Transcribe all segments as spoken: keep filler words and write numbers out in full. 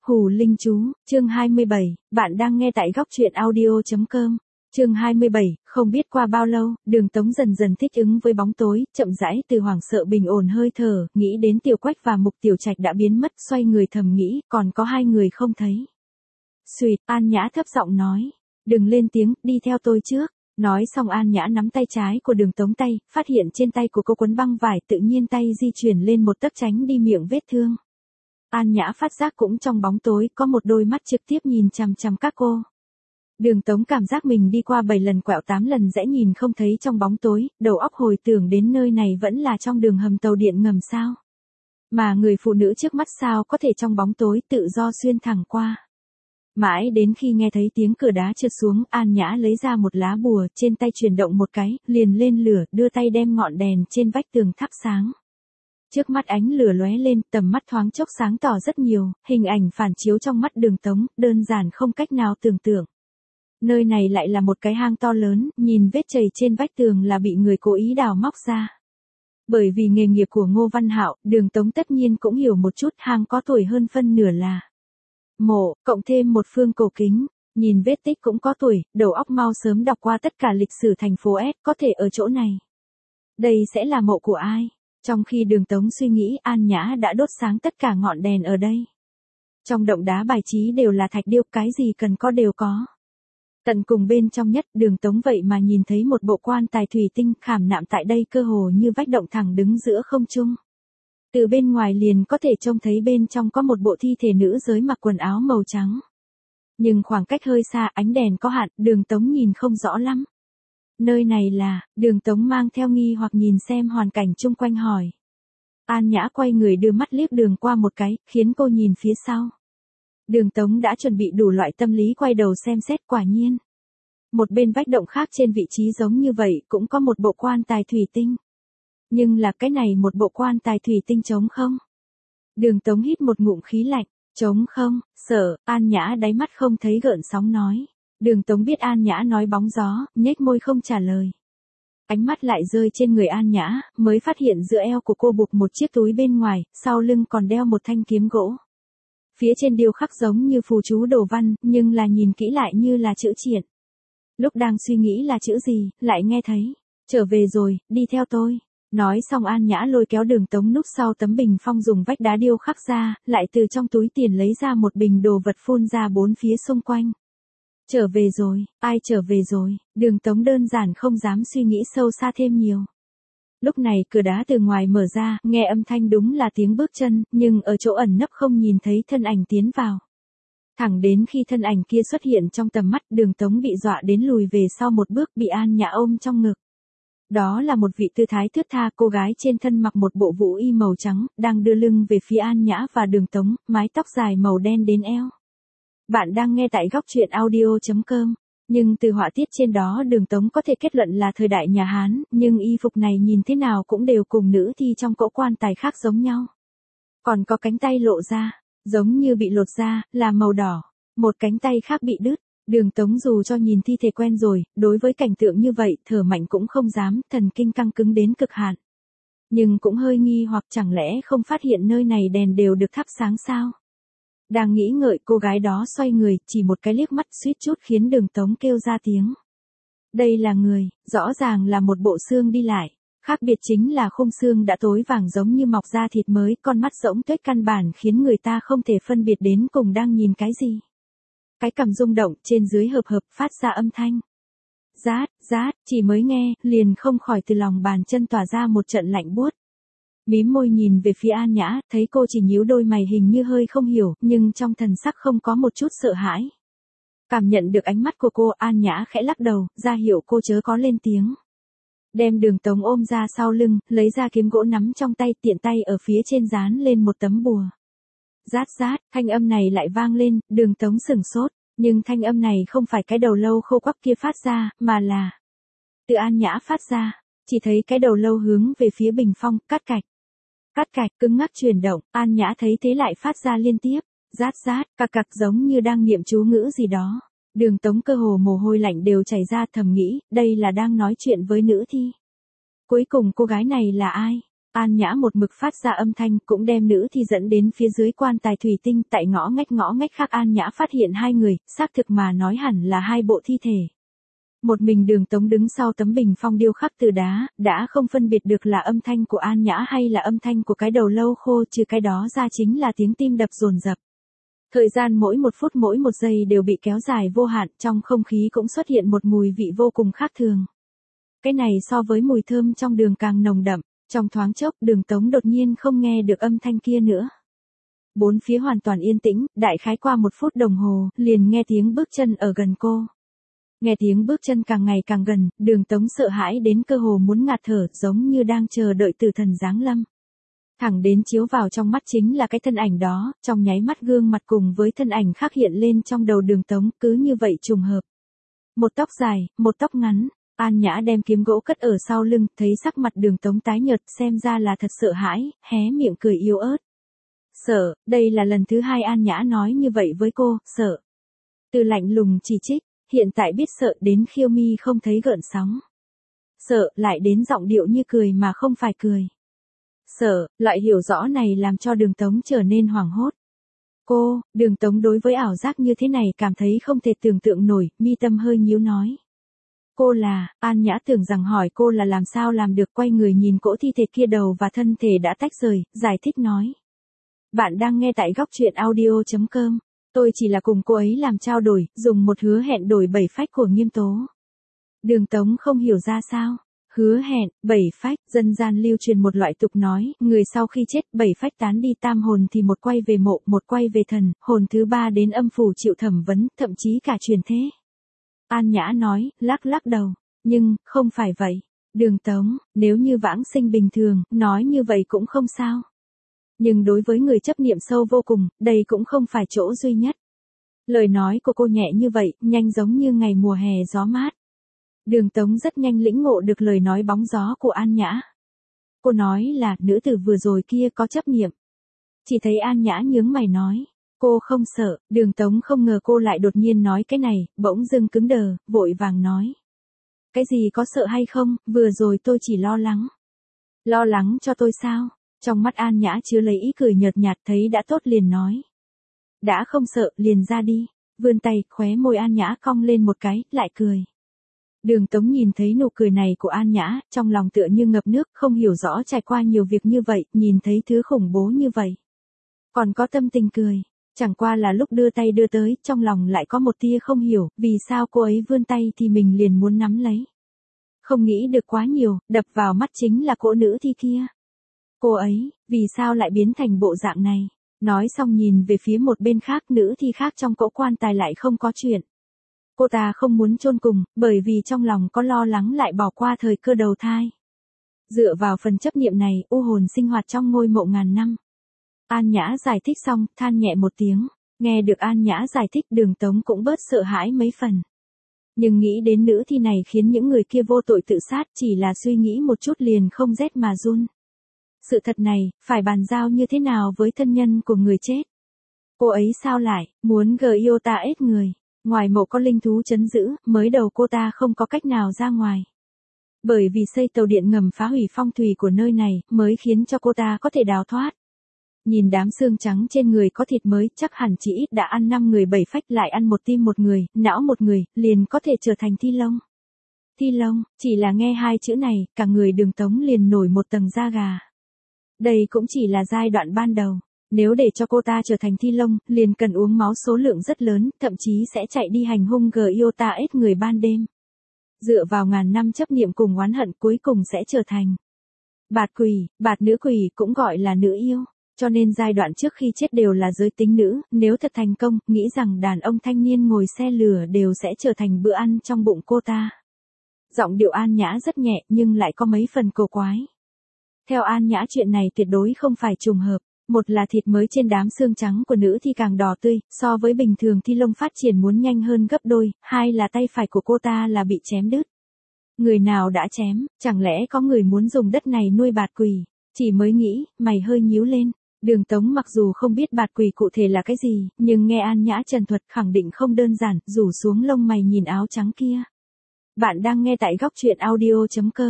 Hù Linh Chú, chương hai mươi bảy, bạn đang nghe tại góc truyện audio chấm com. Chương hai mươi bảy, không biết qua bao lâu, Đường Tống dần dần thích ứng với bóng tối, chậm rãi từ hoảng sợ bình ổn hơi thở, nghĩ đến Tiểu Quách và Mục Tiểu Trạch đã biến mất, xoay người thầm nghĩ, còn có hai người không thấy. Xuyệt, An Nhã thấp giọng nói, đừng lên tiếng, đi theo tôi trước. Nói xong An Nhã nắm tay trái của Đường Tống tay, phát hiện trên tay của cô quấn băng vải, tự nhiên tay di chuyển lên một tấc tránh đi miệng vết thương. An Nhã phát giác cũng trong bóng tối, có một đôi mắt trực tiếp nhìn chằm chằm các cô. Đường Tống cảm giác mình đi qua bảy lần quẹo tám lần rẽ nhìn không thấy trong bóng tối, đầu óc hồi tưởng đến nơi này vẫn là trong đường hầm tàu điện ngầm sao. Mà người phụ nữ trước mắt sao có thể trong bóng tối tự do xuyên thẳng qua. Mãi đến khi nghe thấy tiếng cửa đá trượt xuống, An Nhã lấy ra một lá bùa, trên tay chuyển động một cái, liền lên lửa, đưa tay đem ngọn đèn trên vách tường thắp sáng. Trước mắt ánh lửa lóe lên, tầm mắt thoáng chốc sáng tỏ rất nhiều, hình ảnh phản chiếu trong mắt Đường Tống, đơn giản không cách nào tưởng tượng. Nơi này lại là một cái hang to lớn, nhìn vết chày trên vách tường là bị người cố ý đào móc ra. Bởi vì nghề nghiệp của Ngô Văn Hạo, Đường Tống tất nhiên cũng hiểu một chút, hang có tuổi hơn phân nửa là mộ, cộng thêm một phương cổ kính, nhìn vết tích cũng có tuổi, đầu óc mau sớm đọc qua tất cả lịch sử thành phố S, có thể ở chỗ này. Đây sẽ là mộ của ai? Trong khi Đường Tống suy nghĩ, An Nhã đã đốt sáng tất cả ngọn đèn ở đây. Trong động đá bài trí đều là thạch điêu, cái gì cần có đều có. Tận cùng bên trong nhất, Đường Tống vậy mà nhìn thấy một bộ quan tài thủy tinh khảm nạm tại đây, cơ hồ như vách động thẳng đứng giữa không trung. Từ bên ngoài liền có thể trông thấy bên trong có một bộ thi thể nữ giới mặc quần áo màu trắng. Nhưng khoảng cách hơi xa, ánh đèn có hạn, Đường Tống nhìn không rõ lắm. Nơi này là, Đường Tống mang theo nghi hoặc nhìn xem hoàn cảnh chung quanh hỏi. An Nhã quay người đưa mắt liếc đường qua một cái, khiến cô nhìn phía sau. Đường Tống đã chuẩn bị đủ loại tâm lý, quay đầu xem xét, quả nhiên. Một bên vách động khác trên vị trí giống như vậy cũng có một bộ quan tài thủy tinh. Nhưng là cái này một bộ quan tài thủy tinh trống không. Đường Tống hít một ngụm khí lạnh, trống không, sợ, An Nhã đáy mắt không thấy gợn sóng nói. Đường Tống biết An Nhã nói bóng gió, nhếch môi không trả lời. Ánh mắt lại rơi trên người An Nhã, mới phát hiện giữa eo của cô buộc một chiếc túi bên ngoài, sau lưng còn đeo một thanh kiếm gỗ. Phía trên điêu khắc giống như phù chú đồ văn, nhưng là nhìn kỹ lại như là chữ triện. Lúc đang suy nghĩ là chữ gì, lại nghe thấy, trở về rồi, đi theo tôi. Nói xong An Nhã lôi kéo Đường Tống núp sau tấm bình phong dùng vách đá điêu khắc ra, lại từ trong túi tiền lấy ra một bình đồ vật phun ra bốn phía xung quanh. Trở về rồi, ai trở về rồi, Đường Tống đơn giản không dám suy nghĩ sâu xa thêm nhiều. Lúc này cửa đá từ ngoài mở ra, nghe âm thanh đúng là tiếng bước chân, nhưng ở chỗ ẩn nấp không nhìn thấy thân ảnh tiến vào. Thẳng đến khi thân ảnh kia xuất hiện trong tầm mắt, Đường Tống bị dọa đến lùi về sau một bước, bị An Nhã ôm trong ngực. Đó là một vị tư thái thướt tha, cô gái trên thân mặc một bộ vũ y màu trắng, đang đưa lưng về phía An Nhã và Đường Tống, mái tóc dài màu đen đến eo. Bạn đang nghe tại góc truyện audio chấm com. Nhưng từ họa tiết trên đó Đường Tống có thể kết luận là thời đại nhà Hán, nhưng y phục này nhìn thế nào cũng đều cùng nữ thi trong cỗ quan tài khác giống nhau. Còn có cánh tay lộ ra, giống như bị lột ra, là màu đỏ, một cánh tay khác bị đứt. Đường Tống dù cho nhìn thi thể quen rồi, đối với cảnh tượng như vậy, thở mạnh cũng không dám, thần kinh căng cứng đến cực hạn. Nhưng cũng hơi nghi hoặc chẳng lẽ không phát hiện nơi này đèn đều được thắp sáng sao? Đang nghĩ ngợi, cô gái đó xoay người, chỉ một cái liếc mắt suýt chút khiến Đường Tống kêu ra tiếng. Đây là người, rõ ràng là một bộ xương đi lại. Khác biệt chính là khung xương đã tối vàng giống như mọc da thịt mới, con mắt rỗng tuếch căn bản khiến người ta không thể phân biệt đến cùng đang nhìn cái gì. Cái cằm rung động, trên dưới hợp hợp, phát ra âm thanh. Rát, rát, chỉ mới nghe, liền không khỏi từ lòng bàn chân tỏa ra một trận lạnh buốt. Mím môi nhìn về phía An Nhã, thấy cô chỉ nhíu đôi mày hình như hơi không hiểu, nhưng trong thần sắc không có một chút sợ hãi. Cảm nhận được ánh mắt của cô, An Nhã khẽ lắc đầu, ra hiệu cô chớ có lên tiếng. Đem Đường Tống ôm ra sau lưng, lấy ra kiếm gỗ nắm trong tay, tiện tay ở phía trên dán lên một tấm bùa. Rát rát, thanh âm này lại vang lên, Đường Tống sửng sốt, nhưng thanh âm này không phải cái đầu lâu khô quắc kia phát ra, mà là từ An Nhã phát ra, chỉ thấy cái đầu lâu hướng về phía bình phong, cắt cạch. Cắt cạch, cứng ngắc chuyển động, An Nhã thấy thế lại phát ra liên tiếp, rát rát, cặc cặc giống như đang niệm chú ngữ gì đó. Đường Tống cơ hồ mồ hôi lạnh đều chảy ra, thầm nghĩ, đây là đang nói chuyện với nữ thi. Cuối cùng cô gái này là ai? An Nhã một mực phát ra âm thanh cũng đem nữ thi dẫn đến phía dưới quan tài thủy tinh, tại ngõ ngách ngõ ngách khác An Nhã phát hiện hai người, xác thực mà nói hẳn là hai bộ thi thể. Một mình Đường Tống đứng sau tấm bình phong điêu khắc từ đá, đã không phân biệt được là âm thanh của An Nhã hay là âm thanh của cái đầu lâu khô, trừ cái đó ra chính là tiếng tim đập dồn dập. Thời gian mỗi một phút mỗi một giây đều bị kéo dài vô hạn, trong không khí cũng xuất hiện một mùi vị vô cùng khác thường. Cái này so với mùi thơm trong đường càng nồng đậm, trong thoáng chốc Đường Tống đột nhiên không nghe được âm thanh kia nữa. Bốn phía hoàn toàn yên tĩnh, đại khái qua một phút đồng hồ, liền nghe tiếng bước chân ở gần cô. Nghe tiếng bước chân càng ngày càng gần, Đường Tống sợ hãi đến cơ hồ muốn ngạt thở, giống như đang chờ đợi tử thần giáng lâm. Thẳng đến chiếu vào trong mắt chính là cái thân ảnh đó, trong nháy mắt gương mặt cùng với thân ảnh khác hiện lên trong đầu Đường Tống, cứ như vậy trùng hợp. Một tóc dài, một tóc ngắn, An Nhã đem kiếm gỗ cất ở sau lưng, thấy sắc mặt Đường Tống tái nhợt, xem ra là thật sợ hãi, hé miệng cười yếu ớt. Sợ, đây là lần thứ hai An Nhã nói như vậy với cô, sợ. Từ lạnh lùng chỉ trích, hiện tại biết sợ đến khiêu mi không thấy gợn sóng. Sợ, lại đến giọng điệu như cười mà không phải cười. Sợ, loại hiểu rõ này làm cho Đường Tống trở nên hoảng hốt. Cô, Đường Tống đối với ảo giác như thế này cảm thấy không thể tưởng tượng nổi, mi tâm hơi nhíu nói. Cô là, An Nhã tưởng rằng hỏi cô là làm sao làm được, quay người nhìn cỗ thi thể kia đầu và thân thể đã tách rời, giải thích nói. Bạn đang nghe tại góc truyện audio chấm com, tôi chỉ là cùng cô ấy làm trao đổi, dùng một hứa hẹn đổi bảy phách của Nghiêm Tố. Đường Tống không hiểu ra sao. Hứa hẹn, bảy phách, dân gian lưu truyền một loại tục nói, người sau khi chết, bảy phách tán đi tam hồn thì một quay về mộ, một quay về thần, hồn thứ ba đến âm phủ chịu thẩm vấn, thậm chí cả truyền thế. An Nhã nói, lắc lắc đầu, nhưng, không phải vậy. Đường Tống, nếu như vãng sinh bình thường, nói như vậy cũng không sao. Nhưng đối với người chấp niệm sâu vô cùng, đây cũng không phải chỗ duy nhất. Lời nói của cô nhẹ như vậy, nhanh giống như ngày mùa hè gió mát. Đường Tống rất nhanh lĩnh ngộ được lời nói bóng gió của An Nhã. Cô nói là, nữ tử vừa rồi kia có chấp niệm. Chỉ thấy An Nhã nhướng mày nói, cô không sợ. Đường Tống không ngờ cô lại đột nhiên nói cái này, bỗng dưng cứng đờ, vội vàng nói. Cái gì có sợ hay không, vừa rồi tôi chỉ lo lắng. Lo lắng cho tôi sao? Trong mắt An Nhã chứa lấy ý cười nhợt nhạt, thấy đã tốt liền nói. Đã không sợ, liền ra đi. Vươn tay, khóe môi An Nhã cong lên một cái, lại cười. Đường Tống nhìn thấy nụ cười này của An Nhã, trong lòng tựa như ngập nước, không hiểu rõ trải qua nhiều việc như vậy, nhìn thấy thứ khủng bố như vậy. Còn có tâm tình cười, chẳng qua là lúc đưa tay đưa tới, trong lòng lại có một tia không hiểu, vì sao cô ấy vươn tay thì mình liền muốn nắm lấy. Không nghĩ được quá nhiều, đập vào mắt chính là cỗ nữ thi kia. Cô ấy, vì sao lại biến thành bộ dạng này? Nói xong nhìn về phía một bên khác, nữ thi khác trong cỗ quan tài lại không có chuyện. Cô ta không muốn chôn cùng, bởi vì trong lòng có lo lắng lại bỏ qua thời cơ đầu thai. Dựa vào phần chấp niệm này, u hồn sinh hoạt trong ngôi mộ ngàn năm. An Nhã giải thích xong, than nhẹ một tiếng. Nghe được An Nhã giải thích, Đường Tống cũng bớt sợ hãi mấy phần. Nhưng nghĩ đến nữ thi này khiến những người kia vô tội tự sát, chỉ là suy nghĩ một chút liền không rét mà run. Sự thật này, phải bàn giao như thế nào với thân nhân của người chết? Cô ấy sao lại, muốn gờ yêu ta ết người? Ngoài mộ có linh thú trấn giữ, mới đầu cô ta không có cách nào ra ngoài. Bởi vì xây tàu điện ngầm phá hủy phong thủy của nơi này, mới khiến cho cô ta có thể đào thoát. Nhìn đám xương trắng trên người có thịt mới, chắc hẳn chỉ ít đã ăn năm người bảy phách, lại ăn một tim một người, não một người, liền có thể trở thành thi lông. Thi lông, chỉ là nghe hai chữ này, cả người Đường Tống liền nổi một tầng da gà. Đây cũng chỉ là giai đoạn ban đầu. Nếu để cho cô ta trở thành thi lông, liền cần uống máu số lượng rất lớn, thậm chí sẽ chạy đi hành hung gờ yêu ta ết người ban đêm. Dựa vào ngàn năm chấp niệm cùng oán hận, cuối cùng sẽ trở thành bạt quỷ, bạt nữ quỷ cũng gọi là nữ yêu. Cho nên giai đoạn trước khi chết đều là giới tính nữ, nếu thật thành công, nghĩ rằng đàn ông thanh niên ngồi xe lửa đều sẽ trở thành bữa ăn trong bụng cô ta. Giọng điệu An Nhã rất nhẹ nhưng lại có mấy phần cổ quái. Theo An Nhã chuyện này tuyệt đối không phải trùng hợp. Một là thịt mới trên đám xương trắng của nữ thi càng đỏ tươi, so với bình thường thi lông phát triển muốn nhanh hơn gấp đôi, hai là tay phải của cô ta là bị chém đứt. Người nào đã chém, chẳng lẽ có người muốn dùng đất này nuôi bạt quỷ? Chỉ mới nghĩ, mày hơi nhíu lên. Đường Tống mặc dù không biết bạt quỷ cụ thể là cái gì, nhưng nghe An Nhã trần thuật khẳng định không đơn giản, rủ xuống lông mày nhìn áo trắng kia. Bạn đang nghe tại góc truyện audio chấm com.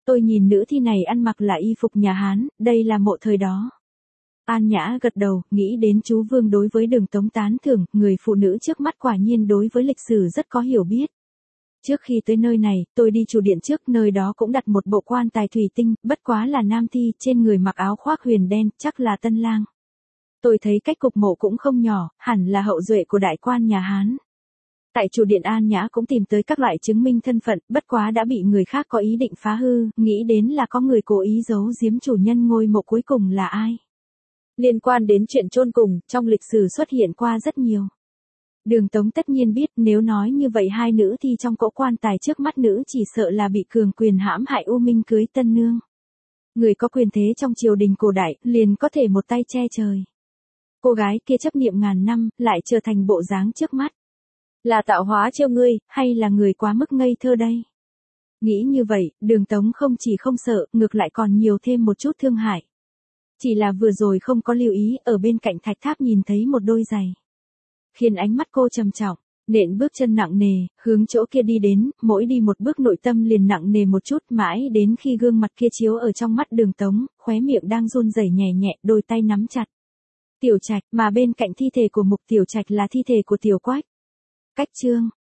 Tôi nhìn nữ thi này ăn mặc là y phục nhà Hán, đây là mộ thời đó. An Nhã gật đầu, nghĩ đến chú Vương đối với Đường Tống tán thưởng, người phụ nữ trước mắt quả nhiên đối với lịch sử rất có hiểu biết. Trước khi tới nơi này, tôi đi chủ điện trước, nơi đó cũng đặt một bộ quan tài thủy tinh, bất quá là nam thi, trên người mặc áo khoác huyền đen, chắc là tân lang. Tôi thấy cách cục mộ cũng không nhỏ, hẳn là hậu duệ của đại quan nhà Hán. Tại chủ điện An Nhã cũng tìm tới các loại chứng minh thân phận, bất quá đã bị người khác có ý định phá hư, nghĩ đến là có người cố ý giấu giếm chủ nhân ngôi mộ cuối cùng là ai. Liên quan đến chuyện chôn cùng, trong lịch sử xuất hiện qua rất nhiều. Đường Tống tất nhiên biết, nếu nói như vậy hai nữ thì trong cỗ quan tài trước mắt nữ chỉ sợ là bị cường quyền hãm hại U Minh cưới tân nương. Người có quyền thế trong triều đình cổ đại, liền có thể một tay che trời. Cô gái kia chấp niệm ngàn năm, lại trở thành bộ dáng trước mắt. Là tạo hóa trêu ngươi, hay là người quá mức ngây thơ đây? Nghĩ như vậy, Đường Tống không chỉ không sợ, ngược lại còn nhiều thêm một chút thương hại. Chỉ là vừa rồi không có lưu ý, ở bên cạnh thạch tháp nhìn thấy một đôi giày. Khiến ánh mắt cô trầm trọng, nện bước chân nặng nề, hướng chỗ kia đi đến, mỗi đi một bước nội tâm liền nặng nề một chút, mãi đến khi gương mặt kia chiếu ở trong mắt Đường Tống, khóe miệng đang run rẩy nhẹ nhẹ, đôi tay nắm chặt. Tiểu Trạch, mà bên cạnh thi thể của Mục Tiểu Trạch là thi thể của Tiểu Quách. Cách chương